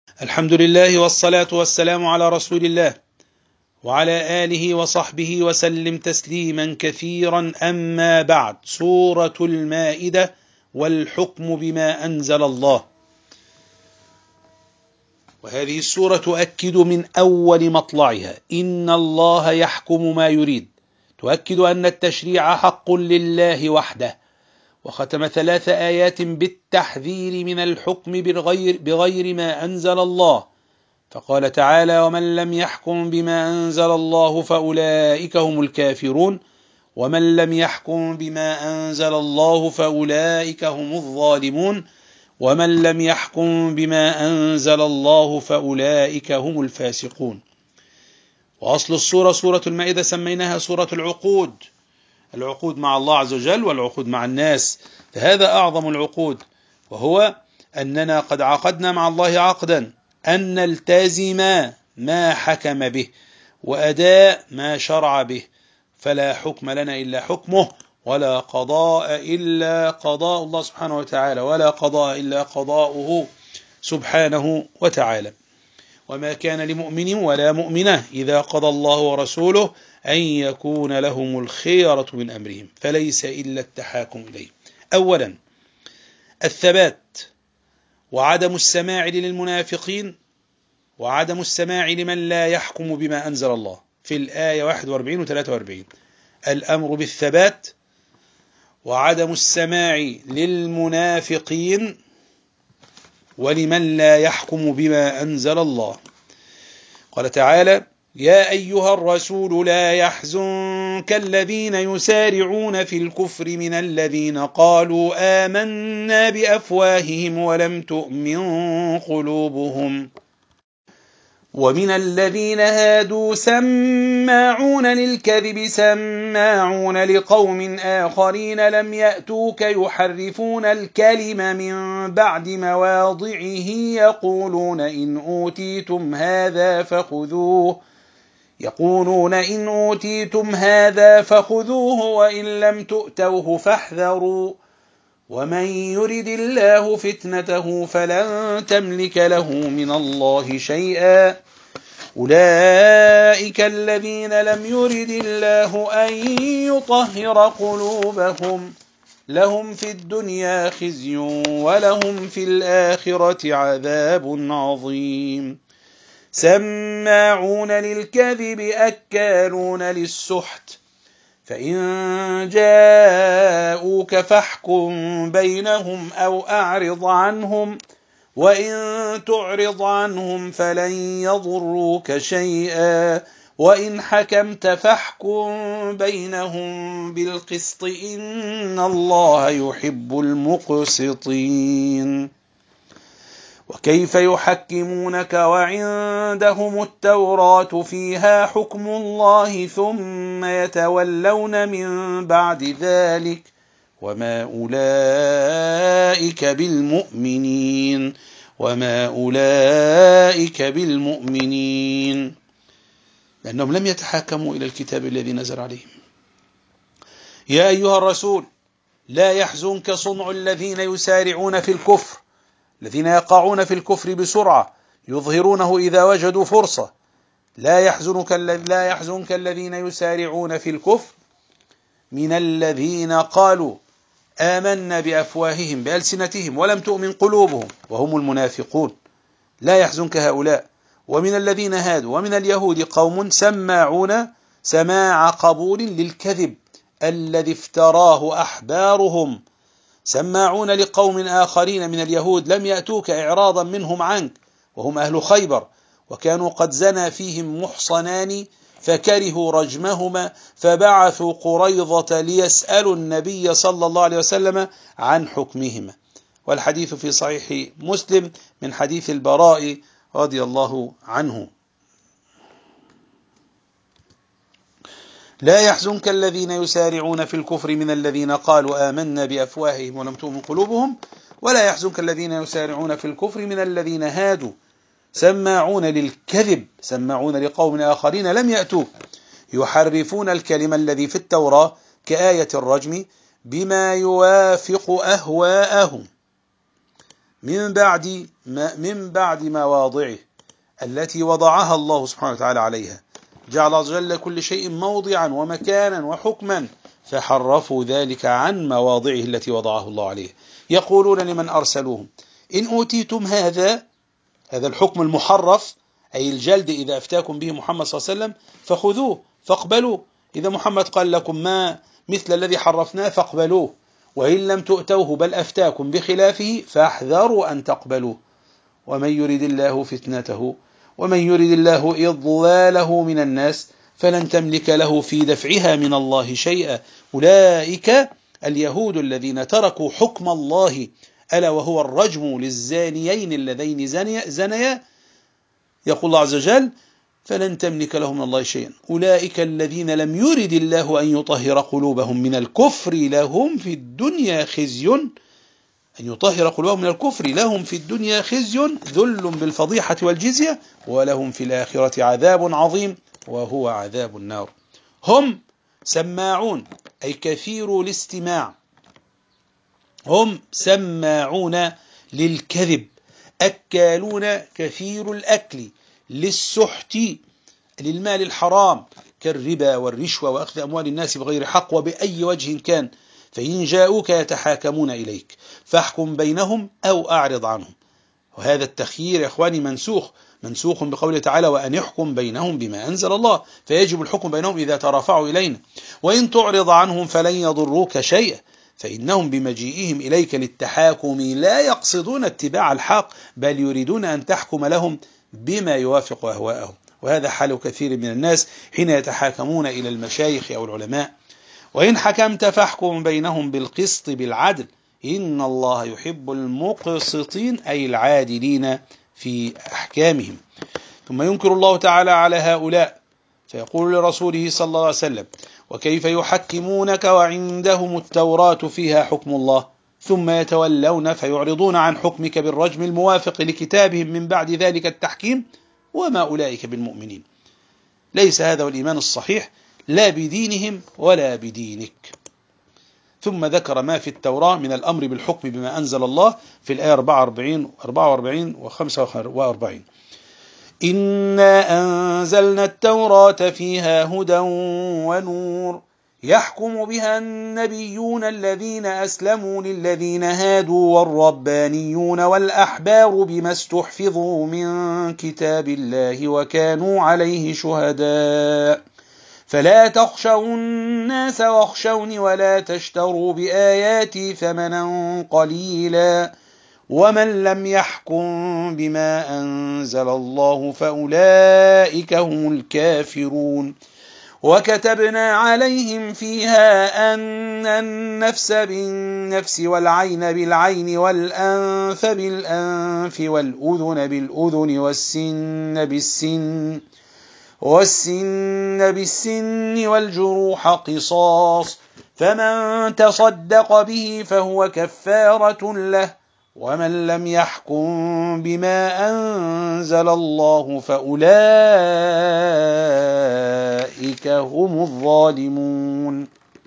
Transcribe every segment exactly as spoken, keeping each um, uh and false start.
الحمد لله والصلاة والسلام على رسول الله وعلى آله وصحبه وسلم تسليما كثيرا. أما بعد، سورة المائدة والحكم بما أنزل الله. وهذه السورة تؤكد من أول مطلعها إن الله يحكم ما يريد، تؤكد أن التشريع حق لله وحده، وختم ثلاث آيات بالتحذير من الحكم بغير, بغير ما أنزل الله، فقال تعالى: ومن لم يحكم بما أنزل الله فأولئك هم الكافرون، ومن لم يحكم بما أنزل الله فأولئك هم الظالمون، ومن لم يحكم بما أنزل الله فأولئك هم الفاسقون. وأصل السورة سورة المائدة سميناها سورة العقود، العقود مع الله عز وجل والعقود مع الناس، فهذا أعظم العقود، وهو أننا قد عقدنا مع الله عقدا أن نلتزم ما حكم به وأداء ما شرع به، فلا حكم لنا إلا حكمه، ولا قضاء إلا قضاء الله سبحانه وتعالى، ولا قضاء إلا قضاؤه سبحانه وتعالى. وما كان لمؤمن ولا مؤمنة إذا قضى الله ورسوله أن يكون لهم الخيرة من أمرهم، فليس إلا التحاكم إليه. أولا، الثبات وعدم السماع للمنافقين وعدم السماع لمن لا يحكم بما أنزل الله في الآية واحد وأربعين و ثلاثة وأربعين. الأمر بالثبات وعدم السماع للمنافقين ولمن لا يحكم بما أنزل الله. قال تعالى: يا أيها الرسول لا يحزنك الذين يسارعون في الكفر من الذين قالوا آمنا بأفواههم ولم تؤمن قلوبهم، ومن الذين هادوا سماعون للكذب سماعون لقوم آخرين لم يأتوك يحرفون الكلم من بعد مواضعه يقولون إن أوتيتم هذا فخذوه يقولون إن أوتيتم هذا فخذوه وإن لم تؤتوه فاحذروا ومن يرد الله فتنته فلن تملك له من الله شيئا أولئك الذين لم يرد الله أن يطهر قلوبهم لهم في الدنيا خزي ولهم في الآخرة عذاب عظيم سماعون للكذب أكالون للسحت فإن جاءوك فاحكم بينهم أو أعرض عنهم وإن تعرض عنهم فلن يضروك شيئا وإن حكمت فاحكم بينهم بالقسط إن الله يحب المقسطين. وكيف يحكمونك وعندهم التوراة فيها حكم الله ثم يتولون من بعد ذلك وما أولئك بالمؤمنين وما أولئك بالمؤمنين لأنهم لم يتحاكموا إلى الكتاب الذي نزل عليهم. يا أيها الرسول لا يحزنك صنع الذين يسارعون في الكفر، الذين يقعون في الكفر بسرعة يظهرونه إذا وجدوا فرصة. لا يحزنك لا يحزنك الذين يسارعون في الكفر من الذين قالوا آمنا بأفواههم بألسنتهم ولم تؤمن قلوبهم وهم المنافقون، لا يحزنك هؤلاء. ومن الذين هادوا ومن اليهود قوم سماعون سماع قبول للكذب الذي افتراه أحبارهم، سماعون لقوم آخرين من اليهود لم يأتوك إعراضا منهم عنك وهم أهل خيبر، وكانوا قد زنى فيهم محصنان فكرهوا رجمهما فبعثوا قريظة ليسألوا النبي صلى الله عليه وسلم عن حكمهما. والحديث في صحيح مسلم من حديث البراء رضي الله عنه. لا يحزنك الذين يسارعون في الكفر من الذين قالوا آمنا بأفواههم ولم تؤمن قلوبهم ولا يحزنك الذين يسارعون في الكفر من الذين هادوا سماعون للكذب سماعون لقوم آخرين لم يأتوك يحرفون الكلم الذي في التوراة كآية الرجم بما يوافق أهواءهم من بعد ما من بعد مواضعه التي وضعها الله سبحانه وتعالى عليها، جعل عز وجل كل شيء موضعا ومكانا وحكما، فحرفوا ذلك عن مواضعه التي وضعه الله عليه. يقولون لمن أرسلوهم: إن أوتيتم هذا هذا الحكم المحرف، أي الجلد إذا أفتاكم به محمد صلى الله عليه وسلم فخذوه فاقبلوه، إذا محمد قال لكم ما مثل الذي حرفناه فاقبلوه، وإن لم تؤتوه بل أفتاكم بخلافه فاحذروا أن تقبلوه، ومن يرد الله فتنته ومن يرد الله إضلاله من الناس فلن تملك له في دفعها من الله شيئا. أولئك اليهود الذين تركوا حكم الله، ألا وهو الرجم للزانيين اللذين زنيا، يقول الله عز وجل: فلن تملك لهم من الله شيئا. أولئك الذين لم يرد الله أن يطهر قلوبهم من الكفر لهم في الدنيا خزي أن يطهر قلوبهم من الكفر لهم في الدنيا خزي ذل بالفضيحة والجزية، ولهم في الآخرة عذاب عظيم وهو عذاب النار. هم سماعون أي كثير الاستماع، هم سماعون للكذب، أكالون كثير الأكل، للسحت للمال الحرام كالربا والرشوة وأخذ أموال الناس بغير حق وبأي وجه كان، فإن جاءوك يتحاكمون إليك فاحكم بينهم أو أعرض عنهم. وهذا التخيير يا إخواني منسوخ منسوخ بقوله تعالى: وأن يحكم بينهم بما أنزل الله، فيجب الحكم بينهم إذا ترافعوا إلينا. وإن تعرض عنهم فلن يضروك شيئا، فإنهم بمجيئهم إليك للتحاكم لا يقصدون اتباع الحق، بل يريدون أن تحكم لهم بما يوافق أهواءهم. وهذا حال كثير من الناس حين يتحاكمون إلى المشايخ أو العلماء. وإن حكمت فاحكم بينهم بالقسط بالعدل، إن الله يحب المقسطين أي العادلين في أحكامهم. ثم ينكر الله تعالى على هؤلاء فيقول لرسوله صلى الله عليه وسلم: وكيف يحكمونك وعندهم التوراة فيها حكم الله ثم يتولون فيعرضون عن حكمك بالرجم الموافق لكتابهم من بعد ذلك التحكيم وما أولئك بالمؤمنين. ليس هذا الإيمان الصحيح لا بدينهم ولا بدينك. ثم ذكر ما في التوراة من الأمر بالحكم بما أنزل الله في الآية أربعة وأربعين وخمسة وأربعين: إنا أنزلنا التوراة فيها هدى ونور يحكم بها النبيون الذين أسلموا للذين هادوا والربانيون والأحبار بما استحفظوا من كتاب الله وكانوا عليه شهداء فلا تخشوا الناس واخشوني ولا تشتروا بآياتي ثمنا قليلا ومن لم يحكم بما أنزل الله فأولئك هم الكافرون. وكتبنا عليهم فيها أن النفس بالنفس والعين بالعين والأنف بالأنف والأذن بالأذن والسن بالسن والسن بالسن والجروح قصاص، فمن تصدق به فهو كفارة له، ومن لم يحكم بما أنزل الله فأولئك هم الظالمون.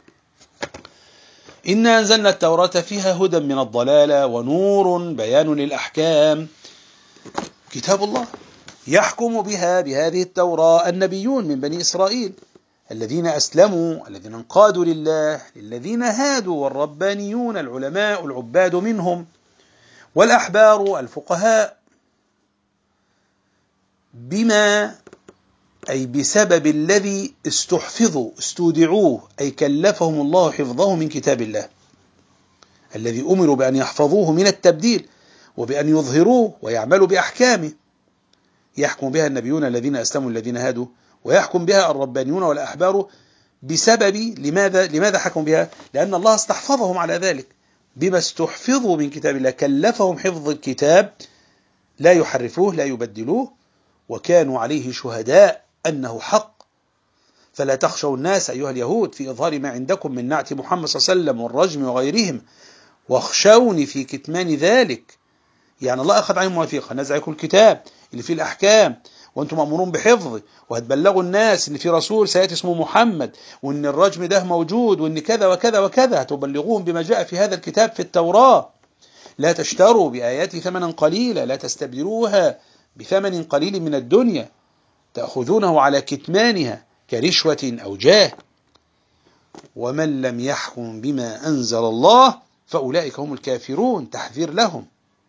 إنا أنزلنا التوراة فيها هدى من الضلالة ونور بيان للأحكام، كتاب الله يحكم بها بهذه التوراة النبيون من بني إسرائيل الذين أسلموا الذين انقادوا لله، للذين هادوا والربانيون العلماء العباد منهم، والأحبار الفقهاء، بما أي بسبب الذي استحفظوا استودعوه أي كلفهم الله حفظه من كتاب الله الذي أمروا بأن يحفظوه من التبديل وبأن يظهروه ويعملوا بأحكامه. يحكم بها النبيون الذين أسلموا الذين هادوا، ويحكم بها الربانيون والأحبار بسبب لماذا لماذا حكموا بها؟ لأن الله استحفظهم على ذلك بما استحفظوا من كتاب الله، كلفهم حفظ الكتاب لا يحرفوه لا يبدلوه، وكانوا عليه شهداء أنه حق. فلا تخشوا الناس أيها اليهود في إظهار ما عندكم من نعت محمد صلى الله عليه وسلم والرجم وغيرهم، واخشوني في كتمان ذلك. يعني الله أخذ عنهم وثيقة نزعكم الكتاب اللي فيه الأحكام وأنتم مأمورون بحفظه، وهتبلغوا الناس إن في رسول سيأتي اسمه محمد، وإن الرجم ده موجود، وإن كذا وكذا وكذا، هتبلغوهم بما جاء في هذا الكتاب في التوراة. لا تشتروا بآياتي ثمنا قليلا، لا تستبدلوها بثمن قليل من الدنيا تأخذونه على كتمانها كرشوة أو جاه. ومن لم يحكم بما أنزل الله فأولئك هم الكافرون، تحذير لهم.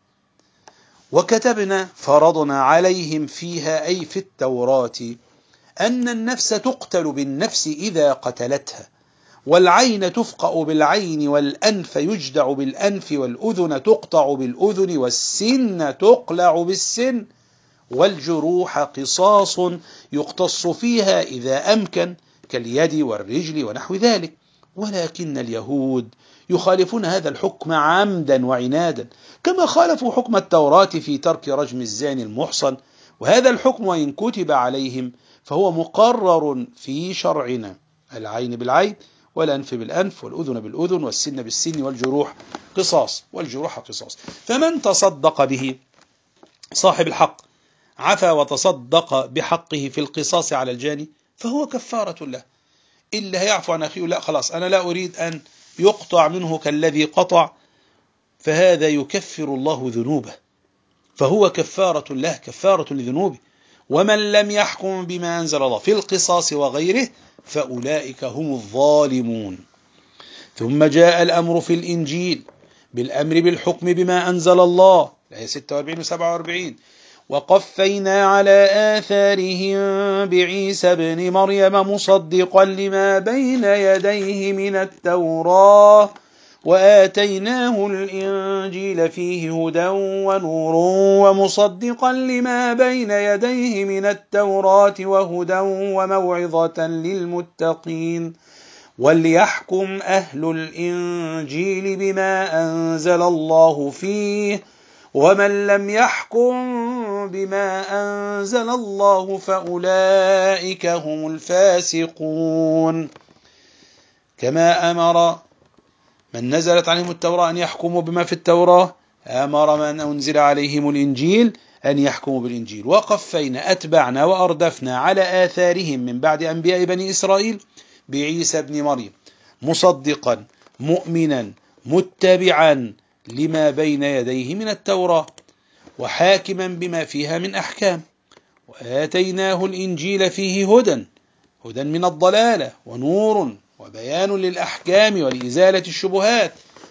وكتبنا فرضنا عليهم فيها أي في التوراة أن النفس تقتل بالنفس إذا قتلتها، والعين تفقأ بالعين، والأنف يجدع بالأنف، والأذن تقطع بالأذن، والسن تقلع بالسن، والجروح قصاص يقتص فيها إذا أمكن كاليد والرجل ونحو ذلك. ولكن اليهود يخالفون هذا الحكم عمدا وعنادا، كما خالفوا حكم التوراة في ترك رجم الزاني المحصن. وهذا الحكم وإن كتب عليهم فهو مقرر في شرعنا: العين بالعين، والأنف بالأنف، والأذن بالأذن، والسن بالسن، والجروح قصاص، والجروح قصاص. فمن تصدق به صاحب الحق عفا وتصدق بحقه في القصاص على الجاني فهو كفارة له. إلا هيعفو عن أخيه، لا خلاص أنا لا أريد أن يقطع منه كالذي قطع، فهذا يكفر الله ذنوبه، فهو كفارة له، كفارة لذنوبه. ومن لم يحكم بما أنزل الله في القصاص وغيره فأولئك هم الظالمون. ثم جاء الأمر في الإنجيل بالأمر بالحكم بما أنزل الله، الآية ستة وأربعين و سبعة وأربعين: وقفينا على آثارهم بعيسى ابن مريم مصدقا لما بين يديه من التوراة وآتيناه الإنجيل فيه هدى ونور ومصدقا لما بين يديه من التوراة وهدى وموعظة للمتقين وليحكم أهل الإنجيل بما أنزل الله فيه ومن لم يحكم بما أنزل الله فأولئك هم الفاسقون. كما أمر من نزلت عليهم التوراة أن يحكموا بما في التوراة، أمر من أنزل عليهم الإنجيل أن يحكموا بالإنجيل. وقفينا أتبعنا وأردفنا على آثارهم من بعد أنبياء بني إسرائيل بعيسى ابن مريم مصدقا مؤمنا متبعا لما بين يديه من التوراة وحاكما بما فيها من أحكام. وآتيناه الإنجيل فيه هدى هدى من الضلالة ونور وبيان للأحكام ولإزالة الشبهات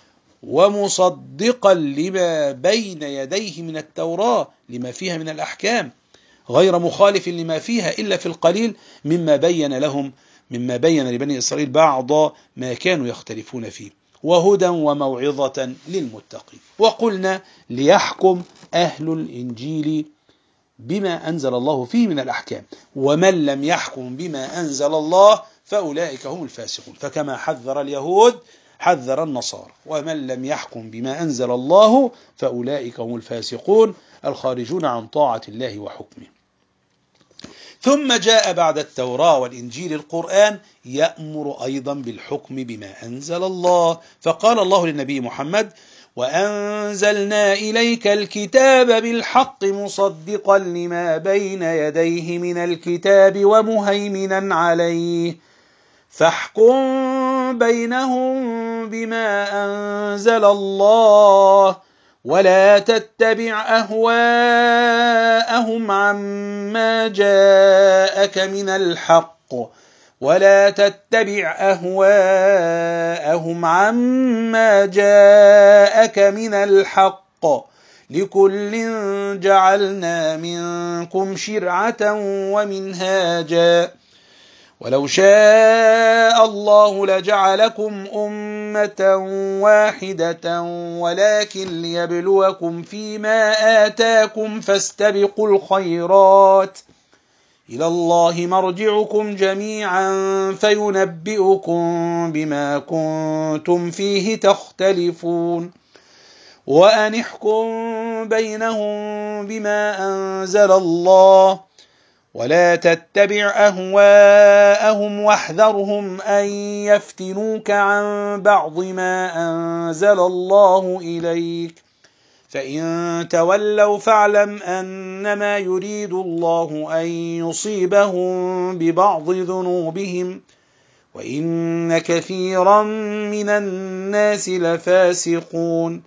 ومصدقا لما بين يديه من التوراة لما فيها من الأحكام، غير مخالف لما فيها إلا في القليل مما بين لهم مما بين لبني إسرائيل بعض ما كانوا يختلفون فيه، وهدى وموعظة للمتقين. وقلنا ليحكم أهل الإنجيل بما أنزل الله فيه من الأحكام، ومن لم يحكم بما أنزل الله فأولئك هم الفاسقون. فكما حذر اليهود حذر النصارى: ومن لم يحكم بما أنزل الله فأولئك هم الفاسقون الخارجون عن طاعة الله وحكمه. ثم جاء بعد التوراة والإنجيل القرآن يأمر أيضا بالحكم بما أنزل الله، فقال الله للنبي محمد: وأنزلنا إليك الكتاب بالحق مصدقا لما بين يديه من الكتاب ومهيمنا عليه فاحكم بينهم بما أنزل الله ولا تتبع أهواءهم عما جاءك من الحق ولا تتبع أهواءهم عما جاءك من الحق لكل جعلنا منكم شرعة ومنهاجا ولو شاء الله لجعلكم أمة واحدة ولكن ليبلوكم فيما آتاكم فاستبقوا الخيرات إلى الله مرجعكم جميعا فينبئكم بما كنتم فيه تختلفون وأن احكم بينهم بما أنزل الله ولا تتبع أهواءهم واحذرهم أن يفتنوك عن بعض ما أنزل الله إليك فإن تولوا فاعلم أنما يريد الله أن يصيبهم ببعض ذنوبهم وإن كثيرا من الناس لفاسقون.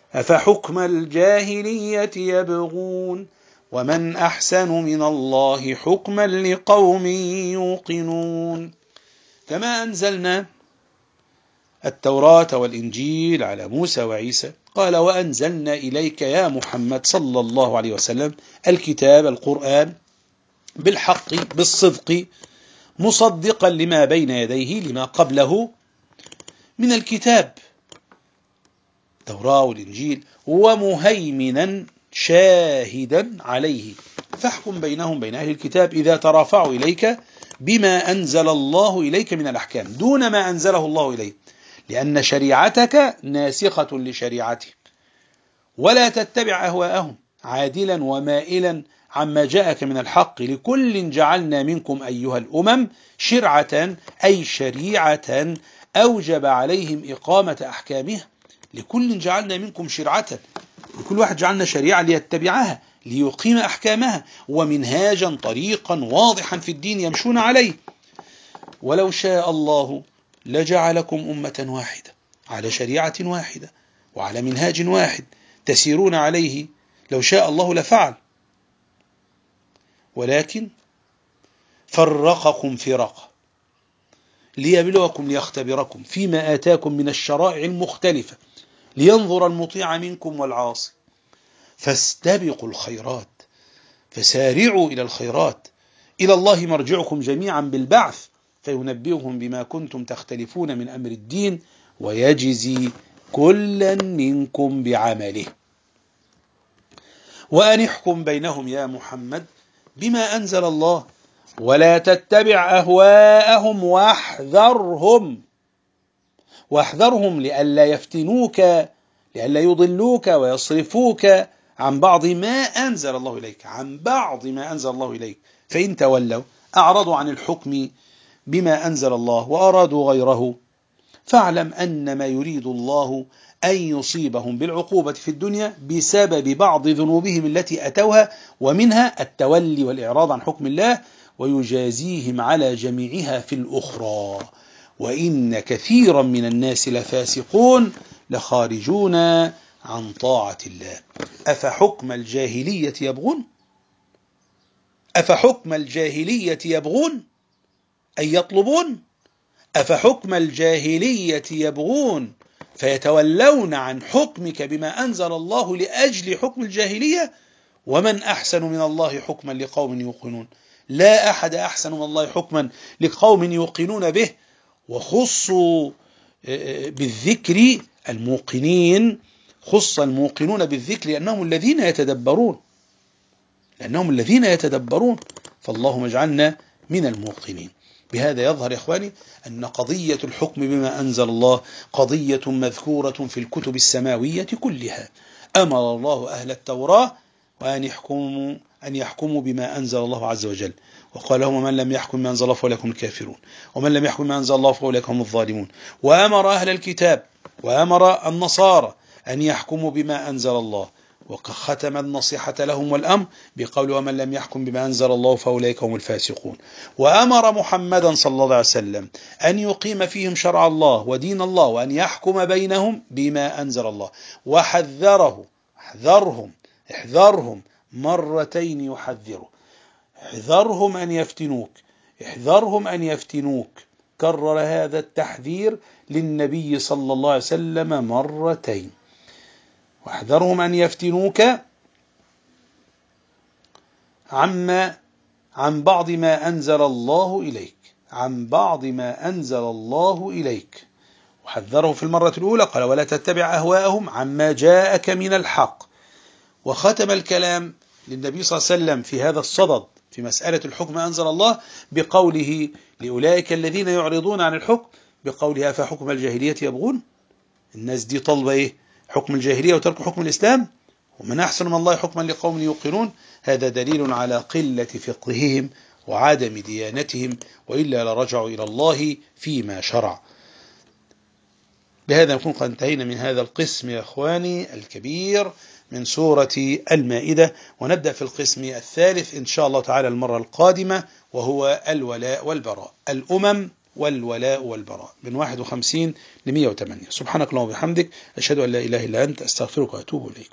أفحكم الجاهلية يبغون ومن أحسن من الله حكما لقوم يوقنون. كما أنزلنا التوراة والإنجيل على موسى وعيسى، قال وأنزلنا إليك يا محمد صلى الله عليه وسلم الكتاب القرآن بالحق بالصدق مصدقا لما بين يديه لما قبله من الكتاب التوراة والإنجيل ومهيمنا شاهدا عليه، فاحكم بينهم بين أهل الكتاب إذا ترافعوا إليك بما أنزل الله إليك من الأحكام دون ما أنزله الله إليه، لأن شريعتك ناسخة لشريعته، ولا تتبع أهواءهم عادلا ومائلا عما جاءك من الحق، لكل جعلنا منكم أيها الأمم شرعة أي شريعة أوجب عليهم إقامة أحكامها، لكل جعلنا منكم شرعة، لكل واحد جعلنا شريعة ليتبعها ليقيم أحكامها، ومنهاجا طريقا واضحا في الدين يمشون عليه. ولو شاء الله لجعلكم أمة واحدة على شريعة واحدة وعلى منهاج واحد تسيرون عليه، لو شاء الله لفعل، ولكن فرقكم فرقا ليبلوكم ليختبركم فيما آتاكم من الشرائع المختلفة لينظر المطيع منكم والعاصي، فاستبقوا الخيرات فسارعوا إلى الخيرات، إلى الله مرجعكم جميعا بالبعث فينبئهم بما كنتم تختلفون من أمر الدين ويجزي كلا منكم بعمله. وأن احكم بينهم يا محمد بما أنزل الله ولا تتبع أهواءهم واحذرهم واحذرهم لئلا يفتنوك لئلا يضلوك ويصرفوك عن بعض ما أنزل الله إليك عن بعض ما أنزل الله إليك فإن تولوا أعرضوا عن الحكم بما أنزل الله وأرادوا غيره، فاعلم أن ما يريد الله أن يصيبهم بالعقوبة في الدنيا بسبب بعض ذنوبهم التي أتوها، ومنها التولي والإعراض عن حكم الله، ويجازيهم على جميعها في الأخرى، وإن كثيرا من الناس لفاسقون لخارجون عن طاعة الله. أفحكم الجاهلية يبغون أفحكم الجاهلية يبغون أي يطلبون أفحكم الجاهلية يبغون فيتولون عن حكمك بما أنزل الله لأجل حكم الجاهلية، ومن أحسن من الله حكما لقوم يوقنون. لا أحد أحسن من الله حكما لقوم يوقنون به، وخصوا بالذكر الموقنين، خص الموقنون بالذكر لأنهم الذين يتدبرون لأنهم الذين يتدبرون فاللهم اجعلنا من الموقنين. بهذا يظهر يا إخواني أن قضية الحكم بما أنزل الله قضية مذكورة في الكتب السماوية كلها. أمر الله أهل التوراة وأن يحكموا أن يحكموا بما أنزل الله عز وجل، وقال لهم من لم يحكم بما أنزل الله فأولئك هم الكافرون، ومن لم يحكم بما أنزل الله فأولئك هم الظالمون. وأمر أهل الكتاب وأمر النصارى أن يحكموا بما أنزل الله، وختم النصيحة لهم والأمر بقول ومن لم يحكم بما أنزل الله فأولئك هم الفاسقون. وأمر محمدا صلى الله عليه وسلم أن يقيم فيهم شرع الله ودين الله وأن يحكم بينهم بما أنزل الله، وحذره احذرهم احذرهم مرتين يحذره احذرهم أن يفتنوك احذرهم أن يفتنوك كرر هذا التحذير للنبي صلى الله عليه وسلم مرتين. واحذرهم أن يفتنوك عما عن بعض ما أنزل الله إليك عن بعض ما أنزل الله إليك وحذره في المرة الأولى قال ولا تتبع أهواءهم عما جاءك من الحق. وختم الكلام للنبي صلى الله عليه وسلم في هذا الصدد في مسألة الحكم أنزل الله بقوله لأولئك الذين يعرضون عن الحكم بقولها فحكم الجاهلية يبغون. الناس دي طلبة إيه؟ حكم الجاهلية وترك حكم الإسلام، ومن أحسن من الله حكما لقوم يوقنون. هذا دليل على قلة فقههم وعدم ديانتهم، وإلا لرجعوا إلى الله فيما شرع. بهذا نكون قد انتهينا من هذا القسم يا أخواني الكبير من سورة المائدة، ونبدأ في القسم الثالث إن شاء الله تعالى المرة القادمة، وهو الولاء والبراء، الأمم والولاء والبراء من واحد وخمسين لمئة وثمانية. سبحانك اللهم وبحمدك، أشهد أن لا إله إلا أنت، أستغفرك وأتوب إليك.